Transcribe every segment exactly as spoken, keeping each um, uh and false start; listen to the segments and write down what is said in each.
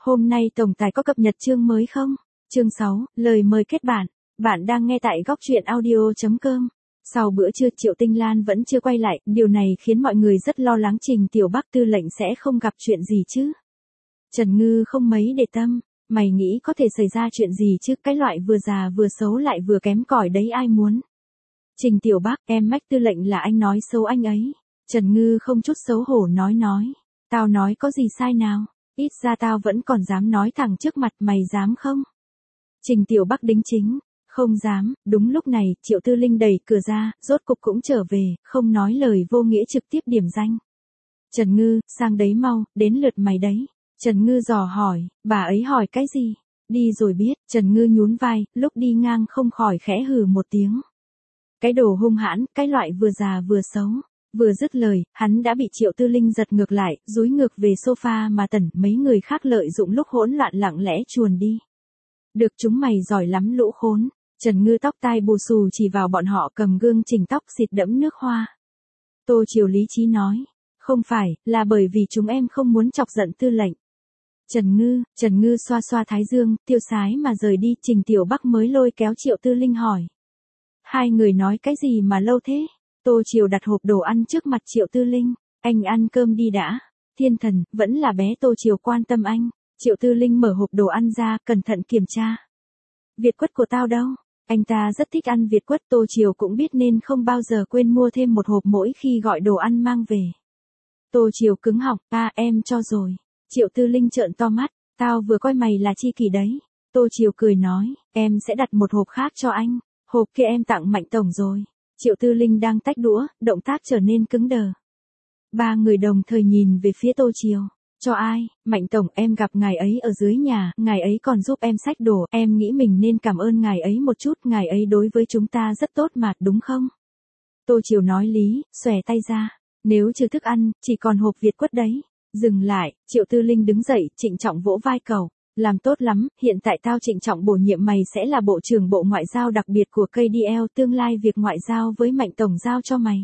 Hôm nay tổng tài có cập nhật chương mới không? Chương sáu, lời mời kết bạn. Bạn đang nghe tại góc truyện audio chấm com. Sau bữa trưa Triệu Tinh Lan vẫn chưa quay lại, điều này khiến mọi người rất lo lắng Trình Tiểu Bắc tư lệnh sẽ không gặp chuyện gì chứ. Trần Ngư không mấy để tâm, mày nghĩ có thể xảy ra chuyện gì chứ, cái loại vừa già vừa xấu lại vừa kém cỏi đấy ai muốn. Trình Tiểu Bắc, em mách tư lệnh là anh nói xấu anh ấy. Trần Ngư không chút xấu hổ nói nói, tao nói có gì sai nào, ít ra tao vẫn còn dám nói thẳng trước mặt, mày dám không? Trình Tiểu Bắc đính chính, không dám. Đúng lúc này, Triệu Tư Linh đẩy cửa ra, rốt cục cũng trở về, không nói lời vô nghĩa trực tiếp điểm danh. Trần Ngư, sang đấy mau, đến lượt mày đấy. Trần Ngư dò hỏi, bà ấy hỏi cái gì? Đi rồi biết. Trần Ngư nhún vai, lúc đi ngang không khỏi khẽ hừ một tiếng. Cái đồ hung hãn, cái loại vừa già vừa xấu. Vừa dứt lời, hắn đã bị Triệu Tư Linh giật ngược lại, dúi ngược về sofa mà Tần mấy người khác lợi dụng lúc hỗn loạn lặng lẽ chuồn đi. Được chúng mày giỏi lắm lũ khốn. Trần Ngư tóc tai bù xù chỉ vào bọn họ cầm gương chỉnh tóc xịt đẫm nước hoa. Tô Triều lý trí nói, không phải, là bởi vì chúng em không muốn chọc giận tư lệnh. Trần Ngư, Trần Ngư xoa xoa thái dương, tiêu sái mà rời đi. Trình Tiểu Bắc mới lôi kéo Triệu Tư Linh hỏi. Hai người nói cái gì mà lâu thế? Tô Triều đặt hộp đồ ăn trước mặt Triệu Tư Linh, anh ăn cơm đi đã. Thiên thần, vẫn là bé Tô Triều quan tâm anh. Triệu Tư Linh mở hộp đồ ăn ra, cẩn thận kiểm tra. Việt quất của tao đâu? Anh ta rất thích ăn Việt quất. Tô Triều cũng biết nên không bao giờ quên mua thêm một hộp mỗi khi gọi đồ ăn mang về. Tô Triều cứng họng, à em cho rồi. Triệu Tư Linh trợn to mắt, tao vừa coi mày là chi kỷ đấy. Tô Triều cười nói, em sẽ đặt một hộp khác cho anh, hộp kia em tặng Mạnh Tổng rồi. Triệu Tư Linh đang tách đũa, động tác trở nên cứng đờ. Ba người đồng thời nhìn về phía Tô Triều. Cho ai? Mạnh Tổng, em gặp ngài ấy ở dưới nhà, ngài ấy còn giúp em xách đồ, em nghĩ mình nên cảm ơn ngài ấy một chút, ngài ấy đối với chúng ta rất tốt mà, đúng không? Tô Triều nói lý, xòe tay ra. Nếu chưa thức ăn, chỉ còn hộp Việt quất đấy. Dừng lại, Triệu Tư Linh đứng dậy, trịnh trọng vỗ vai cậu. Làm tốt lắm, hiện tại tao trịnh trọng bổ nhiệm mày sẽ là Bộ trưởng Bộ Ngoại giao đặc biệt của ca đê lờ, tương lai việc ngoại giao với Mạnh Tổng giao cho mày.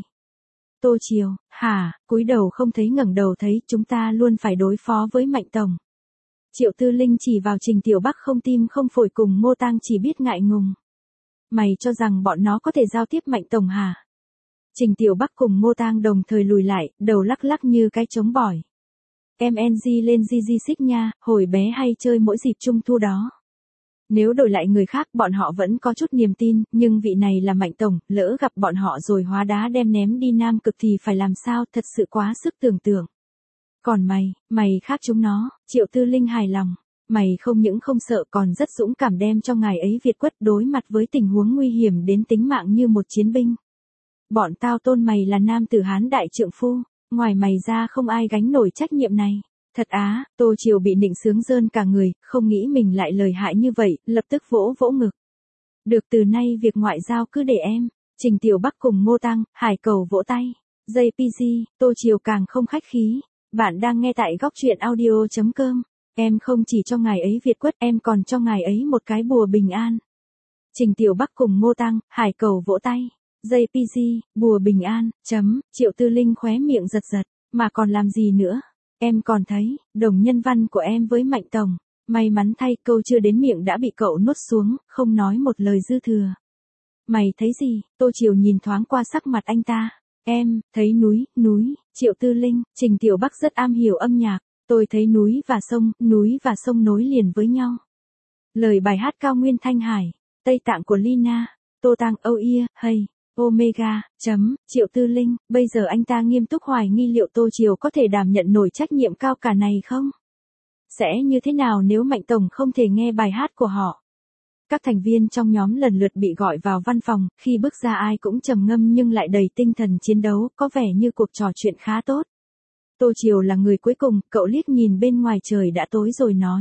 Tô Triều, hả, cúi đầu không thấy ngẩng đầu thấy, chúng ta luôn phải đối phó với Mạnh Tổng. Triệu Tư Linh chỉ vào Trình Tiểu Bắc không tim không phổi cùng Mô Tang chỉ biết ngại ngùng. Mày cho rằng bọn nó có thể giao tiếp Mạnh Tổng hả? Trình Tiểu Bắc cùng Mô Tang đồng thời lùi lại, đầu lắc lắc như cái trống bỏi. Em en giê lên gi gi xích nha, hồi bé hay chơi mỗi dịp trung thu đó. Nếu đổi lại người khác bọn họ vẫn có chút niềm tin, nhưng vị này là Mạnh Tổng, lỡ gặp bọn họ rồi hóa đá đem ném đi Nam Cực thì phải làm sao, thật sự quá sức tưởng tượng. Còn mày, mày khác chúng nó. Triệu Tư Linh hài lòng. Mày không những không sợ còn rất dũng cảm đem cho ngài ấy Việt quất đối mặt với tình huống nguy hiểm đến tính mạng như một chiến binh. Bọn tao tôn mày là nam tử Hán đại trượng phu, ngoài mày ra không ai gánh nổi trách nhiệm này. Thật á, Tô Triều bị nịnh sướng rơn cả người, không nghĩ mình lại lời hại như vậy, lập tức vỗ vỗ ngực. Được, từ nay việc ngoại giao cứ để em. Trình Tiểu Bắc cùng Mô Tang, Hải Cầu vỗ tay. gi pê giê, Tô Triều càng không khách khí. Bạn đang nghe tại góc truyện audio chấm com. Em không chỉ cho ngài ấy Việt quất, em còn cho ngài ấy một cái bùa bình an. Trình Tiểu Bắc cùng Mô Tang, Hải Cầu vỗ tay. gi pê giê, bùa bình an, chấm. Triệu Tư Linh khóe miệng giật giật, mà còn làm gì nữa? Em còn thấy, đồng nhân văn của em với Mạnh Tổng. May mắn thay, câu chưa đến miệng đã bị cậu nuốt xuống, không nói một lời dư thừa. Mày thấy gì? Tô Triều nhìn thoáng qua sắc mặt anh ta. Em, thấy núi, núi. Triệu Tư Linh, Trình Tiểu Bắc rất am hiểu âm nhạc. Tôi thấy núi và sông, núi và sông nối liền với nhau. Lời bài hát Cao Nguyên Thanh Hải, Tây Tạng của Lina, Tô Tang Oh Yeah, Hey. Omega, chấm, Triệu Tư Linh, bây giờ anh ta nghiêm túc hoài nghi liệu Tô Triều có thể đảm nhận nổi trách nhiệm cao cả này không? Sẽ như thế nào nếu Mạnh Tổng không thể nghe bài hát của họ? Các thành viên trong nhóm lần lượt bị gọi vào văn phòng, khi bước ra ai cũng trầm ngâm nhưng lại đầy tinh thần chiến đấu, có vẻ như cuộc trò chuyện khá tốt. Tô Triều là người cuối cùng, cậu liếc nhìn bên ngoài trời đã tối rồi nói.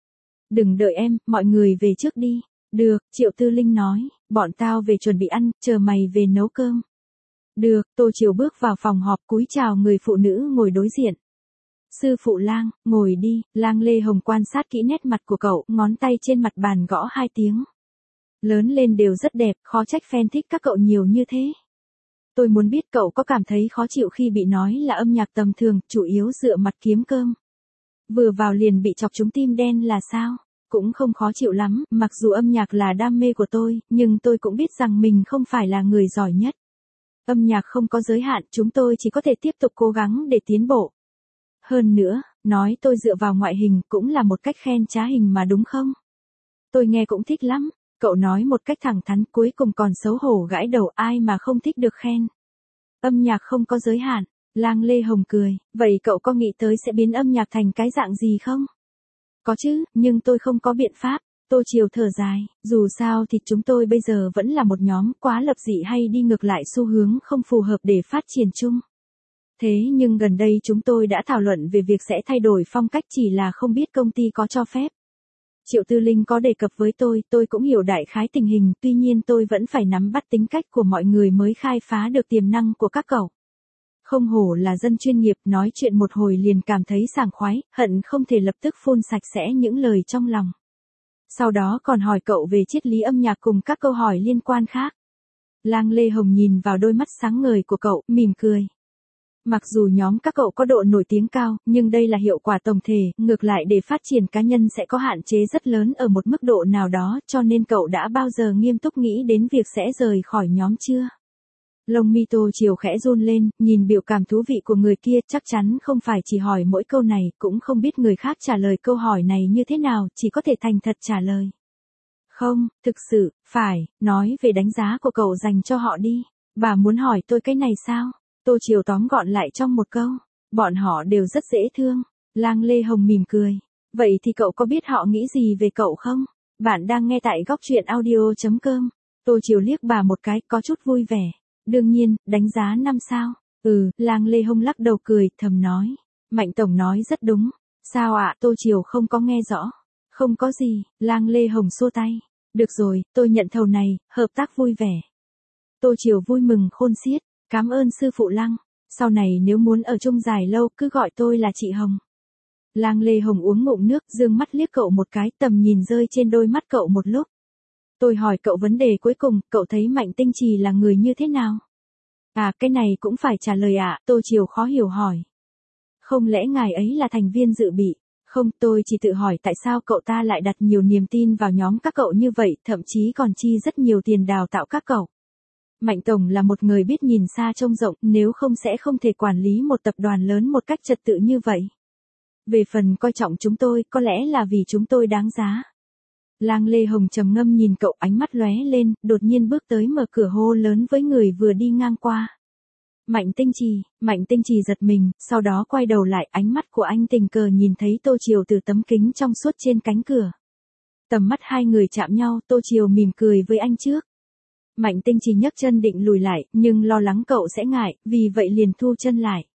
Đừng đợi em, mọi người về trước đi. Được, Triệu Tư Linh nói, bọn tao về chuẩn bị ăn, chờ mày về nấu cơm. Được, Tô Triều bước vào phòng họp cúi chào người phụ nữ ngồi đối diện. Sư phụ Lang, ngồi đi. Lang Lê Hồng quan sát kỹ nét mặt của cậu, ngón tay trên mặt bàn gõ hai tiếng. Lớn lên đều rất đẹp, khó trách fan thích các cậu nhiều như thế. Tôi muốn biết cậu có cảm thấy khó chịu khi bị nói là âm nhạc tầm thường, chủ yếu dựa mặt kiếm cơm. Vừa vào liền bị chọc trúng tim đen là sao? Cũng không khó chịu lắm, mặc dù âm nhạc là đam mê của tôi, nhưng tôi cũng biết rằng mình không phải là người giỏi nhất. Âm nhạc không có giới hạn, chúng tôi chỉ có thể tiếp tục cố gắng để tiến bộ. Hơn nữa, nói tôi dựa vào ngoại hình cũng là một cách khen trá hình mà đúng không? Tôi nghe cũng thích lắm, cậu nói một cách thẳng thắn cuối cùng còn xấu hổ gãi đầu ai mà không thích được khen. Âm nhạc không có giới hạn, Lang Lê Hồng cười, vậy cậu có nghĩ tới sẽ biến âm nhạc thành cái dạng gì không? Có chứ, nhưng tôi không có biện pháp. Tô Triều thở dài, dù sao thì chúng tôi bây giờ vẫn là một nhóm quá lập dị hay đi ngược lại xu hướng không phù hợp để phát triển chung. Thế nhưng gần đây chúng tôi đã thảo luận về việc sẽ thay đổi phong cách chỉ là không biết công ty có cho phép. Triệu Tư Linh có đề cập với tôi, tôi cũng hiểu đại khái tình hình, tuy nhiên tôi vẫn phải nắm bắt tính cách của mọi người mới khai phá được tiềm năng của các cậu. Không hổ là dân chuyên nghiệp, nói chuyện một hồi liền cảm thấy sảng khoái, hận không thể lập tức phun sạch sẽ những lời trong lòng. Sau đó còn hỏi cậu về triết lý âm nhạc cùng các câu hỏi liên quan khác. Lang Lê Hồng nhìn vào đôi mắt sáng ngời của cậu, mỉm cười. Mặc dù nhóm các cậu có độ nổi tiếng cao, nhưng đây là hiệu quả tổng thể, ngược lại để phát triển cá nhân sẽ có hạn chế rất lớn ở một mức độ nào đó, cho nên cậu đã bao giờ nghiêm túc nghĩ đến việc sẽ rời khỏi nhóm chưa? Lông mi Tô Triều khẽ run lên, nhìn biểu cảm thú vị của người kia, chắc chắn không phải chỉ hỏi mỗi câu này, cũng không biết người khác trả lời câu hỏi này như thế nào, chỉ có thể thành thật trả lời. Không, thực sự, phải, nói về đánh giá của cậu dành cho họ đi. Bà muốn hỏi tôi cái này sao? Tô Triều tóm gọn lại trong một câu. Bọn họ đều rất dễ thương. Lang Lê Hồng mỉm cười. Vậy thì cậu có biết họ nghĩ gì về cậu không? Bạn đang nghe tại góc truyện audio chấm com. Tô Triều liếc bà một cái, có chút vui vẻ. Đương nhiên, đánh giá năm sao. Ừ, Lang Lê Hồng lắc đầu cười, thầm nói. Mạnh Tổng nói rất đúng. Sao ạ? À? Tô Triều không có nghe rõ. Không có gì, Lang Lê Hồng xua tay. Được rồi, tôi nhận thầu này, hợp tác vui vẻ. Tô Triều vui mừng khôn xiết. Cảm ơn sư phụ Lăng. Sau này nếu muốn ở chung dài lâu cứ gọi tôi là chị Hồng. Lang Lê Hồng uống ngụm nước, dương mắt liếc cậu một cái, tầm nhìn rơi trên đôi mắt cậu một lúc. Tôi hỏi cậu vấn đề cuối cùng, cậu thấy Mạnh Tinh Trì là người như thế nào? À, cái này cũng phải trả lời ạ, à? Tô Triều khó hiểu hỏi. Không lẽ ngài ấy là thành viên dự bị? Không, tôi chỉ tự hỏi tại sao cậu ta lại đặt nhiều niềm tin vào nhóm các cậu như vậy, thậm chí còn chi rất nhiều tiền đào tạo các cậu. Mạnh Tổng là một người biết nhìn xa trông rộng, nếu không sẽ không thể quản lý một tập đoàn lớn một cách trật tự như vậy. Về phần coi trọng chúng tôi, có lẽ là vì chúng tôi đáng giá. Lang Lê Hồng trầm ngâm nhìn cậu, ánh mắt lóe lên, đột nhiên bước tới mở cửa hô lớn với người vừa đi ngang qua. Mạnh Tinh Trì, Mạnh Tinh Trì giật mình, sau đó quay đầu lại, ánh mắt của anh tình cờ nhìn thấy Tô Triều từ tấm kính trong suốt trên cánh cửa. Tầm mắt hai người chạm nhau, Tô Triều mỉm cười với anh trước. Mạnh Tinh Trì nhấc chân định lùi lại, nhưng lo lắng cậu sẽ ngại, vì vậy liền thu chân lại.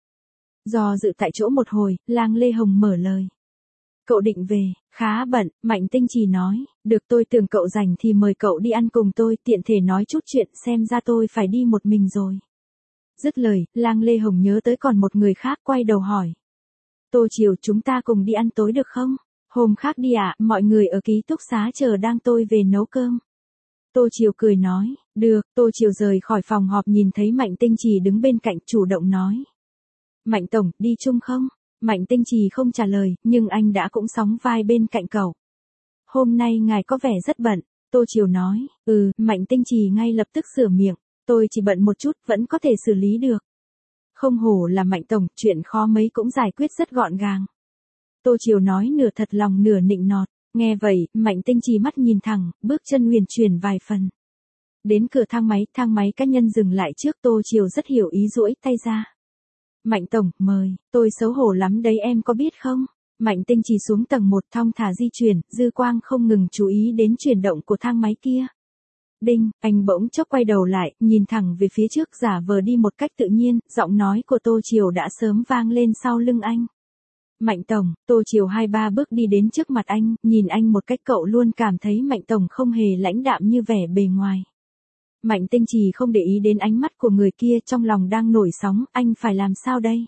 Do dự tại chỗ một hồi, Lang Lê Hồng mở lời. Cậu định về, khá bận, Mạnh Tinh Trì nói, được tôi tưởng cậu rảnh thì mời cậu đi ăn cùng tôi, tiện thể nói chút chuyện, xem ra tôi phải đi một mình rồi. Dứt lời, Lang Lê Hồng nhớ tới còn một người khác, quay đầu hỏi. Tô Triều, chúng ta cùng đi ăn tối được không? Hôm khác đi ạ, à, mọi người ở ký túc xá chờ đang tôi về nấu cơm. Tô Triều cười nói, được. Tô Triều rời khỏi phòng họp nhìn thấy Mạnh Tinh Trì đứng bên cạnh, chủ động nói. Mạnh Tổng, đi chung không? Mạnh Tinh Trì không trả lời, nhưng anh đã cũng sóng vai bên cạnh cậu. Hôm nay ngài có vẻ rất bận, Tô Triều nói. Ừ, Mạnh Tinh Trì ngay lập tức sửa miệng. Tôi chỉ bận một chút, vẫn có thể xử lý được. Không hổ là Mạnh Tổng, chuyện khó mấy cũng giải quyết rất gọn gàng. Tô Triều nói nửa thật lòng nửa nịnh nọt. Nghe vậy, Mạnh Tinh Trì mắt nhìn thẳng, bước chân huyền chuyển vài phần. Đến cửa thang máy, thang máy cá nhân dừng lại trước, Tô Triều rất hiểu ý duỗi tay ra. Mạnh Tổng, mời, tôi xấu hổ lắm đấy em có biết không? Mạnh Tinh Trì xuống tầng một thong thả di chuyển, dư quang không ngừng chú ý đến chuyển động của thang máy kia. Đinh, anh bỗng chốc quay đầu lại, nhìn thẳng về phía trước giả vờ đi một cách tự nhiên, giọng nói của Tô Triều đã sớm vang lên sau lưng anh. Mạnh Tổng, Tô Triều hai ba bước đi đến trước mặt anh, nhìn anh một cách cậu luôn cảm thấy Mạnh Tổng không hề lãnh đạm như vẻ bề ngoài. Mạnh Tinh Trì không để ý đến ánh mắt của người kia, trong lòng đang nổi sóng, anh phải làm sao đây?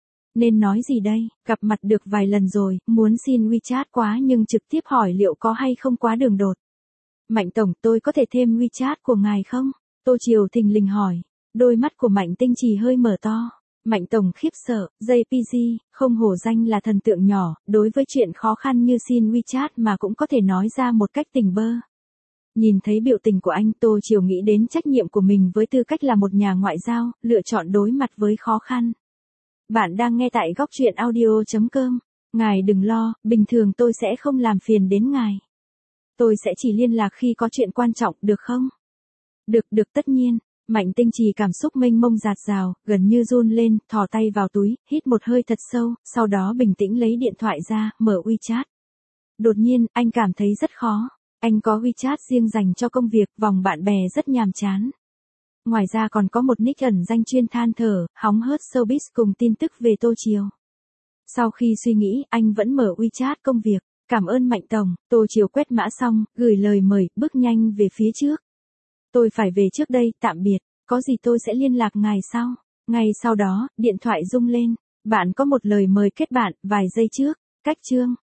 Nên nói gì đây, gặp mặt được vài lần rồi, muốn xin WeChat quá nhưng trực tiếp hỏi liệu có hay không quá đường đột. Mạnh Tổng, tôi có thể thêm WeChat của ngài không? Tô Triều thình lình hỏi, đôi mắt của Mạnh Tinh Trì hơi mở to. Mạnh Tổng khiếp sợ, gi pê giê, không hổ danh là thần tượng nhỏ, đối với chuyện khó khăn như xin WeChat mà cũng có thể nói ra một cách tình bơ. Nhìn thấy biểu tình của anh, Tô Chiều nghĩ đến trách nhiệm của mình với tư cách là một nhà ngoại giao, lựa chọn đối mặt với khó khăn. Bạn đang nghe tại góc truyện audio chấm com. Ngài đừng lo, bình thường tôi sẽ không làm phiền đến ngài. Tôi sẽ chỉ liên lạc khi có chuyện quan trọng, được không? Được, được tất nhiên. Mạnh Tinh Trì cảm xúc mênh mông dạt dào, gần như run lên, thò tay vào túi, hít một hơi thật sâu, sau đó bình tĩnh lấy điện thoại ra, mở WeChat. Đột nhiên, anh cảm thấy rất khó. Anh có WeChat riêng dành cho công việc, vòng bạn bè rất nhàm chán. Ngoài ra còn có một nick ẩn danh chuyên than thở, hóng hớt showbiz cùng tin tức về Tô Chiều. Sau khi suy nghĩ, anh vẫn mở WeChat công việc. Cảm ơn Mạnh Tổng. Tô Chiều quét mã xong, gửi lời mời, bước nhanh về phía trước. Tôi phải về trước đây, tạm biệt. Có gì tôi sẽ liên lạc ngài sau. Ngay sau đó, điện thoại rung lên. Bạn có một lời mời kết bạn, vài giây trước. Cách chương.